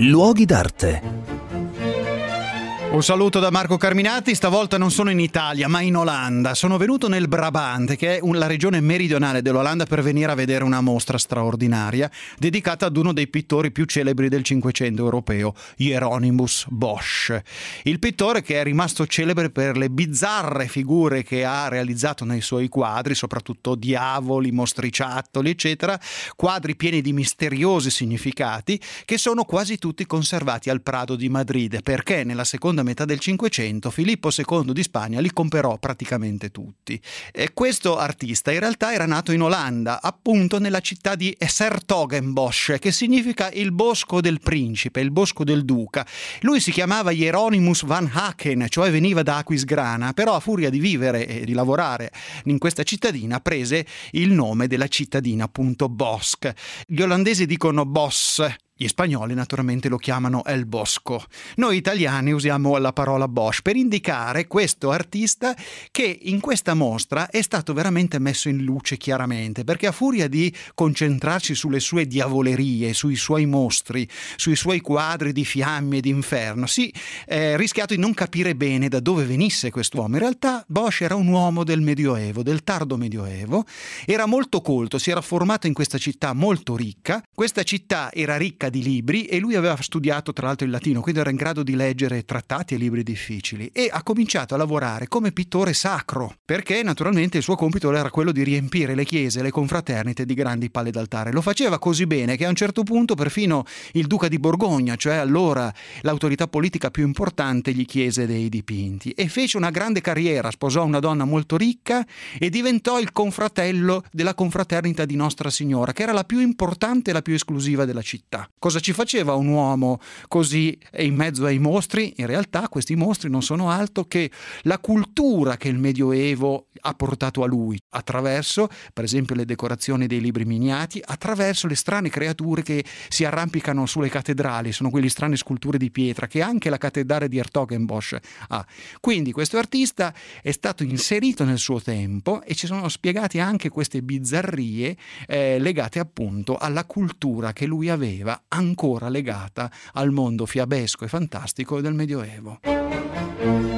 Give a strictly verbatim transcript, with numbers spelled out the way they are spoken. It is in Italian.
Luoghi d'arte. Un saluto da Marco Carminati, stavolta non sono in Italia ma in Olanda. Sono venuto nel Brabante, che è un, la regione meridionale dell'Olanda, per venire a vedere una mostra straordinaria dedicata ad uno dei pittori più celebri del Cinquecento europeo, Hieronymus Bosch. Il pittore che è rimasto celebre per le bizzarre figure che ha realizzato nei suoi quadri, soprattutto diavoli, mostriciattoli, eccetera, quadri pieni di misteriosi significati che sono quasi tutti conservati al Prado di Madrid, perché nella seconda metà del Cinquecento Filippo secondo di Spagna li comperò praticamente tutti. E questo artista in realtà era nato in Olanda, appunto nella città di 's-Hertogenbosch, che significa il bosco del principe, il bosco del duca. Lui si chiamava Hieronymus van Haken, cioè veniva da Aquisgrana, però a furia di vivere e di lavorare in questa cittadina prese il nome della cittadina, appunto Bosch. Gli olandesi dicono Bos. Gli spagnoli naturalmente lo chiamano El Bosco. Noi italiani usiamo la parola Bosch per indicare questo artista che in questa mostra è stato veramente messo in luce chiaramente, perché a furia di concentrarsi sulle sue diavolerie, sui suoi mostri, sui suoi quadri di fiamme e di inferno, si è rischiato di non capire bene da dove venisse quest'uomo. In realtà Bosch era un uomo del Medioevo, del tardo Medioevo, era molto colto, si era formato in questa città molto ricca. Questa città era ricca di libri e lui aveva studiato tra l'altro il latino, quindi era in grado di leggere trattati e libri difficili, e ha cominciato a lavorare come pittore sacro, perché naturalmente il suo compito era quello di riempire le chiese e le confraternite di grandi palle d'altare. Lo faceva così bene che a un certo punto perfino il duca di Borgogna, cioè allora l'autorità politica più importante, gli chiese dei dipinti, e fece una grande carriera, sposò una donna molto ricca e diventò il confratello della confraternita di Nostra Signora, che era la più importante e la più esclusiva della città. Cosa ci faceva un uomo così in mezzo ai mostri? In realtà questi mostri non sono altro che la cultura che il Medioevo ha portato a lui, attraverso per esempio le decorazioni dei libri miniati, attraverso le strane creature che si arrampicano sulle cattedrali, sono quelle strane sculture di pietra che anche la cattedrale di 's-Hertogenbosch ha. Quindi questo artista è stato inserito nel suo tempo e ci sono spiegate anche queste bizzarrie eh, legate appunto alla cultura che lui aveva, ancora legata al mondo fiabesco e fantastico del Medioevo.